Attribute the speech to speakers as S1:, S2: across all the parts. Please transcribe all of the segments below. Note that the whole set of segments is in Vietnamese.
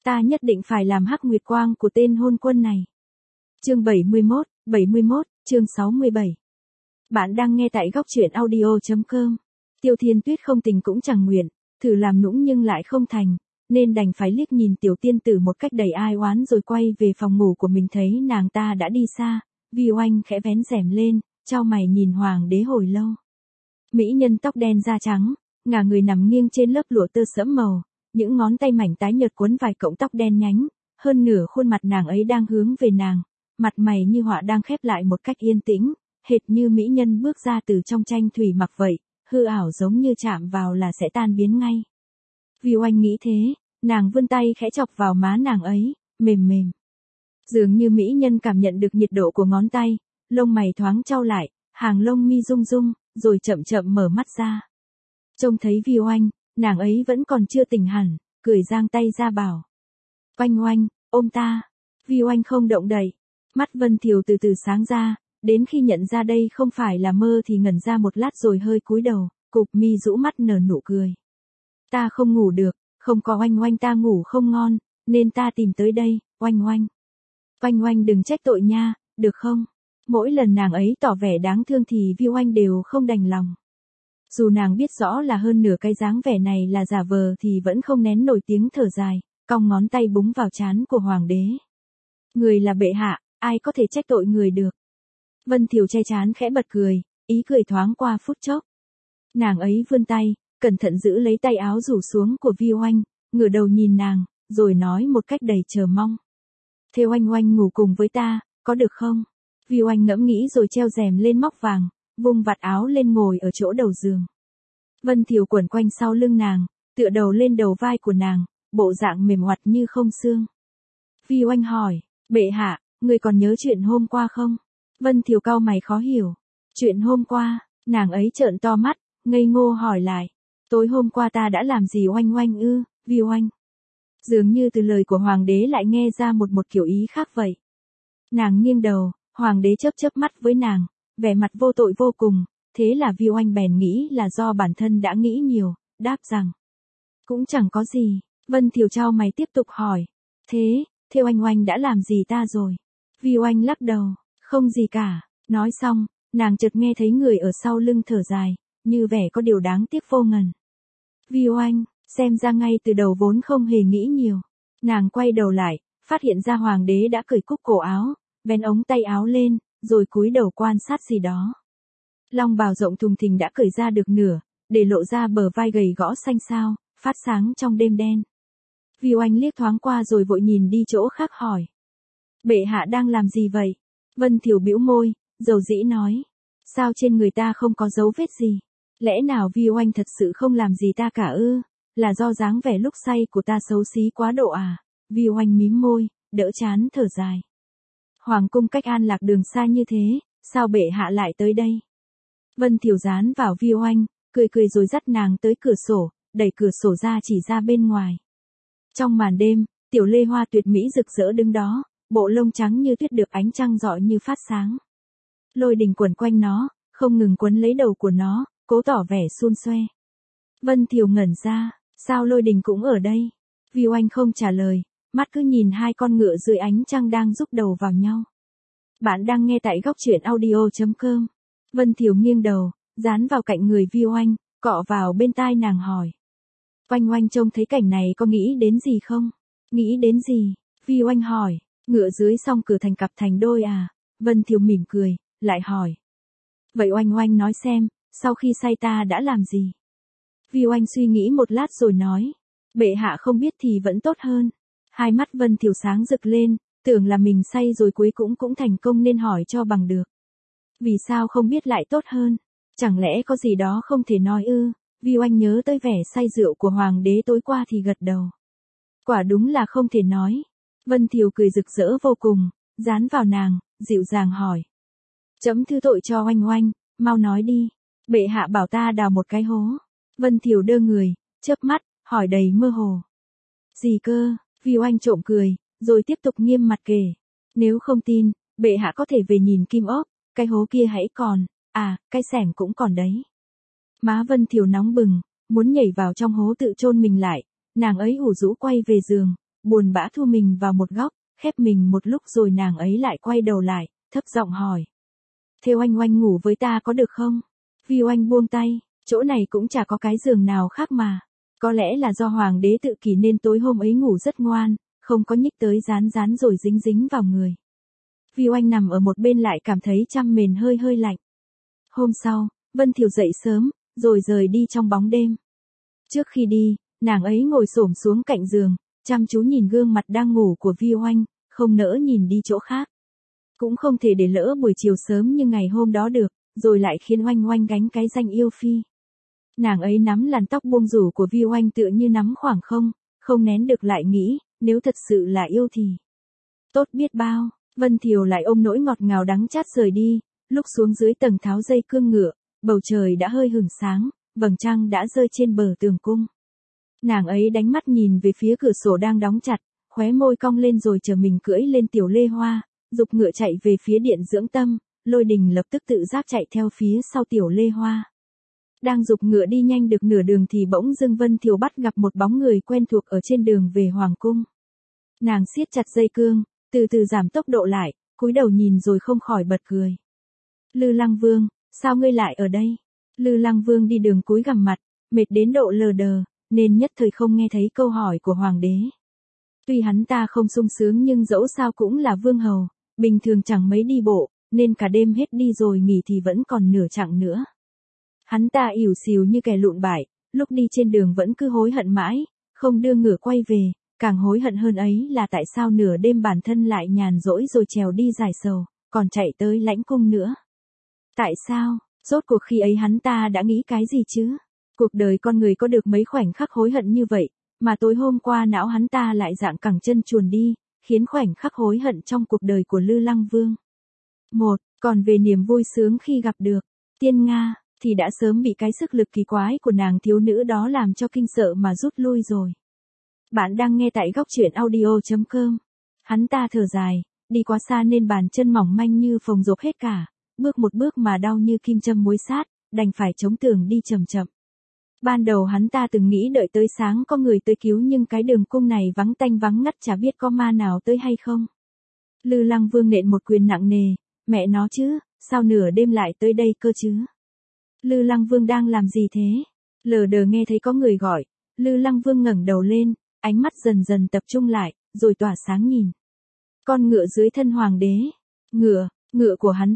S1: Ta nhất định phải làm hắc nguyệt quang của tên hôn quân này. Chương 71, chương 67. Bạn đang nghe tại góc truyện audio.com. Tiêu Thiên Tuyết không tình cũng chẳng nguyện, thử làm nũng nhưng lại không thành, nên đành phải liếc nhìn tiểu tiên tử một cách đầy ai oán rồi quay về phòng ngủ của mình. Thấy nàng ta đã đi xa, Vi Oanh khẽ vén rèm lên, chau mày nhìn hoàng đế hồi lâu. Mỹ nhân tóc đen da trắng, ngả người nằm nghiêng trên lớp lụa tơ sẫm màu, những ngón tay mảnh tái nhợt quấn vài cọng tóc đen nhánh, hơn nửa khuôn mặt nàng ấy đang hướng về nàng, mặt mày như họa đang khép lại một cách yên tĩnh, hệt như mỹ nhân bước ra từ trong tranh thủy mặc vậy, hư ảo giống như chạm vào là sẽ tan biến ngay. Vi Oanh nghĩ thế, nàng vươn tay khẽ chọc vào má nàng ấy, mềm mềm. Dường như mỹ nhân cảm nhận được nhiệt độ của ngón tay, lông mày thoáng chau lại, hàng lông mi rung rung, rồi chậm chậm mở mắt ra. Trông thấy Vi Oanh, nàng ấy vẫn còn chưa tỉnh hẳn, cười giang tay ra bảo. Oanh Oanh, ôm ta. Vi Oanh không động đậy. Mắt Vân Thiều từ từ sáng ra, đến khi nhận ra đây không phải là mơ thì ngẩn ra một lát rồi hơi cúi đầu, cụp mi rũ mắt nở nụ cười. Ta không ngủ được, không có Oanh Oanh ta ngủ không ngon, nên ta tìm tới đây, Oanh Oanh. Oanh Oanh đừng trách tội nha, được không? Mỗi lần nàng ấy tỏ vẻ đáng thương thì Vi Oanh đều không đành lòng. Dù nàng biết rõ là hơn nửa cái dáng vẻ này là giả vờ thì vẫn không nén nổi tiếng thở dài, cong ngón tay búng vào trán của hoàng đế. Người là bệ hạ, ai có thể trách tội người được. Vân Thiều che trán khẽ bật cười, ý cười thoáng qua phút chốc. Nàng ấy vươn tay, cẩn thận giữ lấy tay áo rủ xuống của Vi Oanh, ngửa đầu nhìn nàng, rồi nói một cách đầy chờ mong. Thế Oanh Oanh ngủ cùng với ta, có được không? Vi Oanh ngẫm nghĩ rồi treo rèm lên móc vàng, vung vạt áo lên ngồi ở chỗ đầu giường. Vân Thiều quẩn quanh sau lưng nàng, tựa đầu lên đầu vai của nàng, bộ dạng mềm oặt như không xương. Vi Oanh hỏi, bệ hạ, người còn nhớ chuyện hôm qua không? Vân Thiều cau mày khó hiểu. Chuyện hôm qua, nàng ấy trợn to mắt, ngây ngô hỏi lại. Tối hôm qua ta đã làm gì Oanh Oanh ư, Vi Oanh? Dường như từ lời của hoàng đế lại nghe ra một kiểu ý khác vậy. Nàng nghiêng đầu, hoàng đế chớp chớp mắt với nàng, vẻ mặt vô tội vô cùng, thế là Vi Oanh bèn nghĩ là do bản thân đã nghĩ nhiều, đáp rằng. Cũng chẳng có gì, Vân Thiều chau mày tiếp tục hỏi. Thế Oanh Oanh đã làm gì ta rồi? Vi Oanh lắc đầu, không gì cả, nói xong, nàng chợt nghe thấy người ở sau lưng thở dài, như vẻ có điều đáng tiếc vô ngần. Vi Oanh, xem ra ngay từ đầu vốn không hề nghĩ nhiều. Nàng quay đầu lại, phát hiện ra hoàng đế đã cởi cúc cổ áo, vén ống tay áo lên, rồi cúi đầu quan sát gì đó. Long bào rộng thùng thình đã cởi ra được nửa, để lộ ra bờ vai gầy gõ xanh xao, phát sáng trong đêm đen. Vi Oanh liếc thoáng qua rồi vội nhìn đi chỗ khác hỏi. Bệ hạ đang làm gì vậy? Vân Thiều bĩu môi, dầu dĩ nói. Sao trên người ta không có dấu vết gì? Lẽ nào Vi Oanh thật sự không làm gì ta cả ư? Là do dáng vẻ lúc say của ta xấu xí quá độ à? Vi Oanh mím môi, đỡ chán thở dài. Hoàng cung cách An Lạc đường xa như thế, sao bệ hạ lại tới đây? Vân Thiều dán vào Vi Oanh, cười rồi dắt nàng tới cửa sổ, đẩy cửa sổ ra chỉ ra bên ngoài. Trong màn đêm, tiểu lê hoa tuyệt mỹ rực rỡ đứng đó, bộ lông trắng như tuyết được ánh trăng rọi như phát sáng. Lôi đình quẩn quanh nó, không ngừng quấn lấy đầu của nó, cố tỏ vẻ xun xoe. Vân Thiều ngẩn ra, sao lôi đình cũng ở đây? Vi Oanh không trả lời, mắt cứ nhìn hai con ngựa dưới ánh trăng đang rúc đầu vào nhau. Bạn đang nghe tại góc truyện audio.com. Vân Thiều nghiêng đầu, dán vào cạnh người Vi Oanh, cọ vào bên tai nàng hỏi. Oanh Oanh trông thấy cảnh này có nghĩ đến gì không? Nghĩ đến gì? Vi Oanh hỏi, ngựa dưới song cửa thành cặp thành đôi à? Vân Thiều mỉm cười, lại hỏi. Vậy Oanh Oanh nói xem, sau khi say ta đã làm gì? Vi Oanh suy nghĩ một lát rồi nói. Bệ hạ không biết thì vẫn tốt hơn. Hai mắt Vân Thiều sáng rực lên, tưởng là mình say rồi cuối cũng thành công nên hỏi cho bằng được. Vì sao không biết lại tốt hơn? Chẳng lẽ có gì đó không thể nói ư? Vi Oanh nhớ tới vẻ say rượu của hoàng đế tối qua thì gật đầu. Quả đúng là không thể nói. Vân Thiều cười rực rỡ vô cùng, dán vào nàng, dịu dàng hỏi. Chấm thứ tội cho Oanh Oanh, mau nói đi. Bệ hạ bảo ta đào một cái hố. Vân Thiều đơ người, chớp mắt, hỏi đầy mơ hồ. Gì cơ? Vi Oanh trộm cười, rồi tiếp tục nghiêm mặt kể. Nếu không tin, bệ hạ có thể về nhìn kim ốc, cái hố kia hãy còn, cái xẻng cũng còn đấy. Má Vân Thiều nóng bừng, muốn nhảy vào trong hố tự chôn mình lại, nàng ấy ủ rũ quay về giường, buồn bã thu mình vào một góc, khép mình một lúc rồi nàng ấy lại quay đầu lại, thấp giọng hỏi. Thêu Oanh Oanh ngủ với ta có được không? Vi Oanh buông tay, chỗ này cũng chả có cái giường nào khác mà. Có lẽ là do hoàng đế tự kỷ nên tối hôm ấy ngủ rất ngoan, không có nhích tới dán dán rồi dính dính vào người. Vi Oanh nằm ở một bên lại cảm thấy chăn mền hơi hơi lạnh. Hôm sau, Vân Thiều dậy sớm, rồi rời đi trong bóng đêm. Trước khi đi, nàng ấy ngồi xổm xuống cạnh giường, chăm chú nhìn gương mặt đang ngủ của Vi Oanh, không nỡ nhìn đi chỗ khác. Cũng không thể để lỡ buổi chiều sớm như ngày hôm đó được, rồi lại khiến Oanh Oanh gánh cái danh yêu phi. Nàng ấy nắm làn tóc buông rủ của Vi Oanh tựa như nắm khoảng không nén được lại nghĩ, nếu thật sự là yêu thì tốt biết bao. Vân Thiều lại ôm nỗi ngọt ngào đắng chát rời đi, lúc xuống dưới tầng tháo dây cương ngựa, bầu trời đã hơi hửng sáng, vầng trăng đã rơi trên bờ tường cung. Nàng ấy đánh mắt nhìn về phía cửa sổ đang đóng chặt, khóe môi cong lên rồi chờ mình cưỡi lên Tiểu Lê Hoa, giục ngựa chạy về phía điện dưỡng tâm, Lôi Đình lập tức tự giác chạy theo phía sau Tiểu Lê Hoa. Đang giục ngựa đi nhanh được nửa đường thì bỗng dưng Vân Thiều bắt gặp một bóng người quen thuộc ở trên đường về hoàng cung. Nàng siết chặt dây cương, từ từ giảm tốc độ lại, cúi đầu nhìn rồi không khỏi bật cười. Lư Lăng Vương, sao ngươi lại ở đây? Lư Lăng Vương đi đường cúi gằm mặt, mệt đến độ lờ đờ, nên nhất thời không nghe thấy câu hỏi của hoàng đế. Tuy hắn ta không sung sướng nhưng dẫu sao cũng là vương hầu, bình thường chẳng mấy đi bộ, nên cả đêm hết đi rồi nghỉ thì vẫn còn nửa chặng nữa. Hắn ta ỉu xìu như kẻ lụn bại, lúc đi trên đường vẫn cứ hối hận mãi, không đưa ngựa quay về, càng hối hận hơn ấy là tại sao nửa đêm bản thân lại nhàn rỗi rồi trèo đi giải sầu, còn chạy tới lãnh cung nữa. Tại sao, rốt cuộc khi ấy hắn ta đã nghĩ cái gì chứ? Cuộc đời con người có được mấy khoảnh khắc hối hận như vậy, mà tối hôm qua não hắn ta lại dạng cẳng chân chuồn đi, khiến khoảnh khắc hối hận trong cuộc đời của Lư Lăng Vương. Còn về niềm vui sướng khi gặp được Tiên Nga, thì đã sớm bị cái sức lực kỳ quái của nàng thiếu nữ đó làm cho kinh sợ mà rút lui rồi. Bạn đang nghe tại góc truyện audio.com. Hắn ta thở dài, đi quá xa nên bàn chân mỏng manh như phồng rộp hết cả, bước một bước mà đau như kim châm muối sát, đành phải chống tường đi chậm chậm. Ban đầu hắn ta từng nghĩ đợi tới sáng có người tới cứu nhưng cái đường cung này vắng tanh vắng ngắt chả biết có ma nào tới hay không. Lư Lăng Vương nện một quyền nặng nề, mẹ nó chứ, sao nửa đêm lại tới đây cơ chứ? Lư Lăng Vương đang làm gì thế? Lờ đờ nghe thấy có người gọi, Lư Lăng Vương ngẩng đầu lên, ánh mắt dần dần tập trung lại, rồi tỏa sáng nhìn. Con ngựa dưới thân hoàng đế. Ngựa của hắn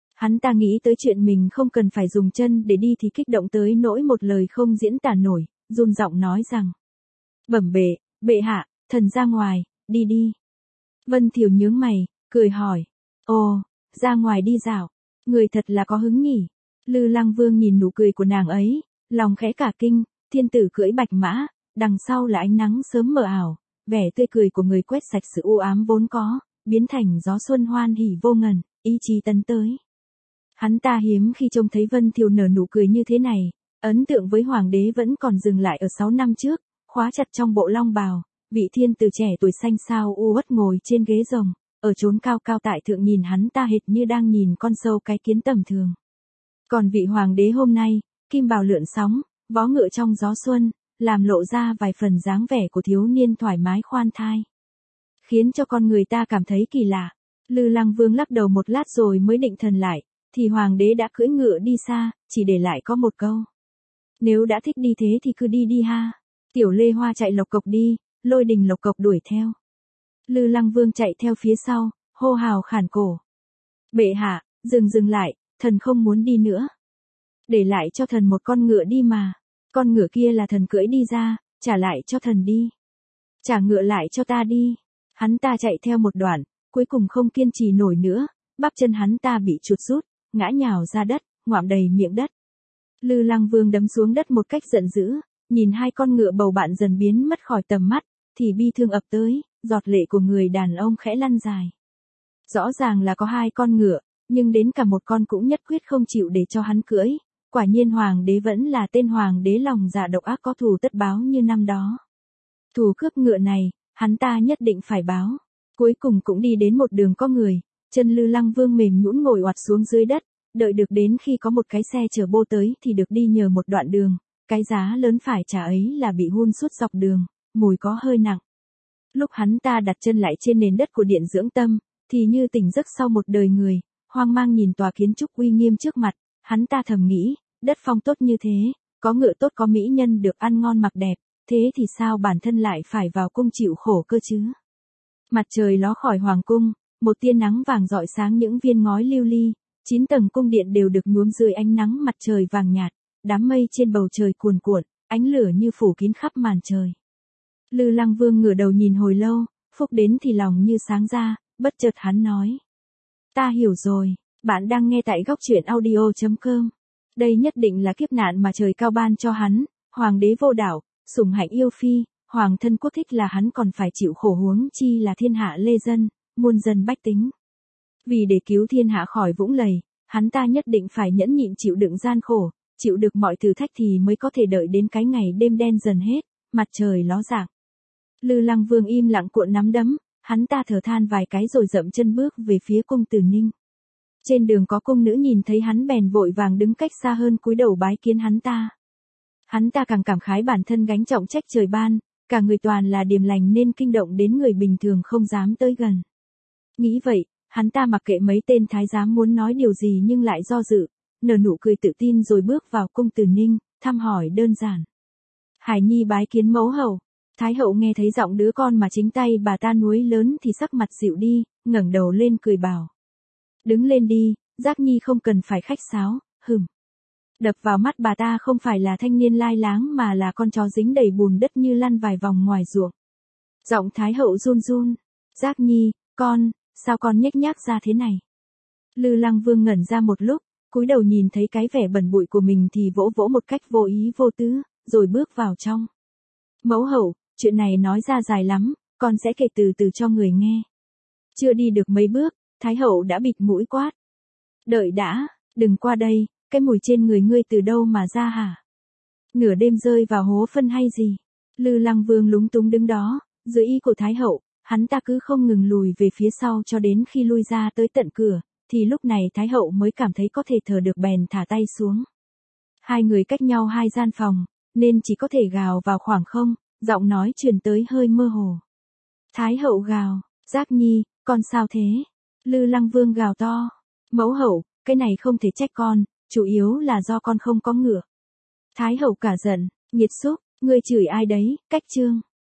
S1: ta nghĩ tới chuyện mình không cần phải dùng chân để đi thì kích động tới nỗi một lời không diễn tả nổi, run giọng nói rằng. Bẩm bệ hạ, thần ra ngoài, đi. Vân Thiều nhướng mày, cười hỏi. Ồ, ra ngoài đi dạo, người thật là có hứng nhỉ. Lư Lăng Vương nhìn nụ cười của nàng ấy, lòng khẽ cả kinh, thiên tử cưỡi bạch mã, đằng sau là ánh nắng sớm mờ ảo, vẻ tươi cười của người quét sạch sự u ám vốn có, biến thành gió xuân hoan hỉ vô ngần, ý chí tấn tới. Hắn ta hiếm khi trông thấy Vân Thiều nở nụ cười như thế này, ấn tượng với hoàng đế vẫn còn dừng lại ở 6 năm trước, khóa chặt trong bộ long bào, vị thiên tử trẻ tuổi xanh xao u uất ngồi trên ghế rồng, ở chốn cao cao tại thượng nhìn hắn ta hệt như đang nhìn con sâu cái kiến tầm thường. Còn vị hoàng đế hôm nay, kim bào lượn sóng, vó ngựa trong gió xuân, làm lộ ra vài phần dáng vẻ của thiếu niên thoải mái khoan thai, khiến cho con người ta cảm thấy kỳ lạ. Lư Lăng Vương lắc đầu một lát rồi mới định thần lại, thì hoàng đế đã cưỡi ngựa đi xa, chỉ để lại có một câu. Nếu đã thích đi thế thì cứ đi ha. Tiểu Lê Hoa chạy lộc cộc đi, Lôi Đình lộc cộc đuổi theo. Lư Lăng Vương chạy theo phía sau, hô hào khản cổ. Bệ hạ, dừng lại, thần không muốn đi nữa. Để lại cho thần một con ngựa đi mà. Con ngựa kia là thần cưỡi đi ra, trả lại cho thần đi. Trả ngựa lại cho ta đi. Hắn ta chạy theo một đoạn, cuối cùng không kiên trì nổi nữa, bắp chân hắn ta bị chuột rút, ngã nhào ra đất, ngoạm đầy miệng đất. Lư Lăng Vương đấm xuống đất một cách giận dữ, nhìn hai con ngựa bầu bạn dần biến mất khỏi tầm mắt, thì bi thương ập tới, giọt lệ của người đàn ông khẽ lăn dài. Rõ ràng là có hai con ngựa, nhưng đến cả một con cũng nhất quyết không chịu để cho hắn cưỡi. Quả nhiên hoàng đế vẫn là tên hoàng đế lòng dạ độc ác có thù tất báo như năm đó. Thù cướp ngựa này, hắn ta nhất định phải báo. Cuối cùng cũng đi đến một đường có người, chân Lư Lăng Vương mềm nhũn ngồi oặt xuống dưới đất, đợi được đến khi có một cái xe chở bô tới thì được đi nhờ một đoạn đường, cái giá lớn phải trả ấy là bị hun sút dọc đường, mùi có hơi nặng. Lúc hắn ta đặt chân lại trên nền đất của điện dưỡng tâm, thì như tỉnh giấc sau một đời người, hoang mang nhìn tòa kiến trúc uy nghiêm trước mặt, hắn ta thầm nghĩ, đất phong tốt như thế, có ngựa tốt có mỹ nhân được ăn ngon mặc đẹp, thế thì sao bản thân lại phải vào cung chịu khổ cơ chứ? Mặt trời ló khỏi hoàng cung, một tia nắng vàng rọi sáng những viên ngói lưu ly, 9 tầng cung điện đều được nhuốm dưới ánh nắng mặt trời vàng nhạt, đám mây trên bầu trời cuồn cuộn, ánh lửa như phủ kín khắp màn trời. Lư Lăng Vương ngửa đầu nhìn hồi lâu, phúc đến thì lòng như sáng ra, bất chợt hắn nói. Ta hiểu rồi, bạn đang nghe tại góc truyện audio.com. Đây nhất định là kiếp nạn mà trời cao ban cho hắn, hoàng đế vô đạo, sủng hạnh yêu phi, hoàng thân quốc thích là hắn còn phải chịu khổ huống chi là thiên hạ lê dân, muôn dân bách tính. Vì để cứu thiên hạ khỏi vũng lầy, hắn ta nhất định phải nhẫn nhịn chịu đựng gian khổ, chịu được mọi thử thách thì mới có thể đợi đến cái ngày đêm đen dần hết, mặt trời ló dạng. Lư Lăng Vương im lặng cuộn nắm đấm, hắn ta thở than vài cái rồi dậm chân bước về phía cung Từ Ninh. Trên đường có cung nữ nhìn thấy hắn bèn vội vàng đứng cách xa hơn cúi đầu bái kiến hắn ta. Hắn ta càng cảm khái bản thân gánh trọng trách trời ban, cả người toàn là điềm lành nên kinh động đến người bình thường không dám tới gần. Nghĩ vậy, hắn ta mặc kệ mấy tên thái giám muốn nói điều gì nhưng lại do dự, nở nụ cười tự tin rồi bước vào cung Từ Ninh, thăm hỏi đơn giản. Hải nhi bái kiến mẫu hậu. Thái hậu nghe thấy giọng đứa con mà chính tay bà ta nuôi lớn thì sắc mặt dịu đi, ngẩng đầu lên cười bảo. Đứng lên đi, Giác nhi không cần phải khách sáo, hừm. Đập vào mắt bà ta không phải là thanh niên lai láng mà là con chó dính đầy bùn đất như lăn vài vòng ngoài ruộng. Giọng Thái hậu run run. Giác nhi, sao con nhếch nhác ra thế này? Lư Lăng Vương ngẩn ra một lúc, cúi đầu nhìn thấy cái vẻ bẩn bụi của mình thì vỗ vỗ một cách vô ý vô tứ, rồi bước vào trong. Mẫu hậu, chuyện này nói ra dài lắm, con sẽ kể từ từ cho người nghe. Chưa đi được mấy bước, Thái hậu đã bịt mũi quát. Đợi đã, đừng qua đây, cái mùi trên người ngươi từ đâu mà ra hả? Nửa đêm rơi vào hố phân hay gì? Lư Lăng Vương lúng túng đứng đó, dưới ý của Thái hậu, hắn ta cứ không ngừng lùi về phía sau cho đến khi lui ra tới tận cửa, thì lúc này Thái hậu mới cảm thấy có thể thở được bèn thả tay xuống. Hai người cách nhau 2 gian phòng, nên chỉ có thể gào vào khoảng không, giọng nói truyền tới hơi mơ hồ. Thái hậu gào, Giác nhi, con sao thế? Lư Lăng Vương gào to. Mẫu hậu, cái này không thể trách con, chủ yếu là do con không có ngựa. Thái hậu cả giận, nghiệt xúc, ngươi chửi ai đấy, cách trương.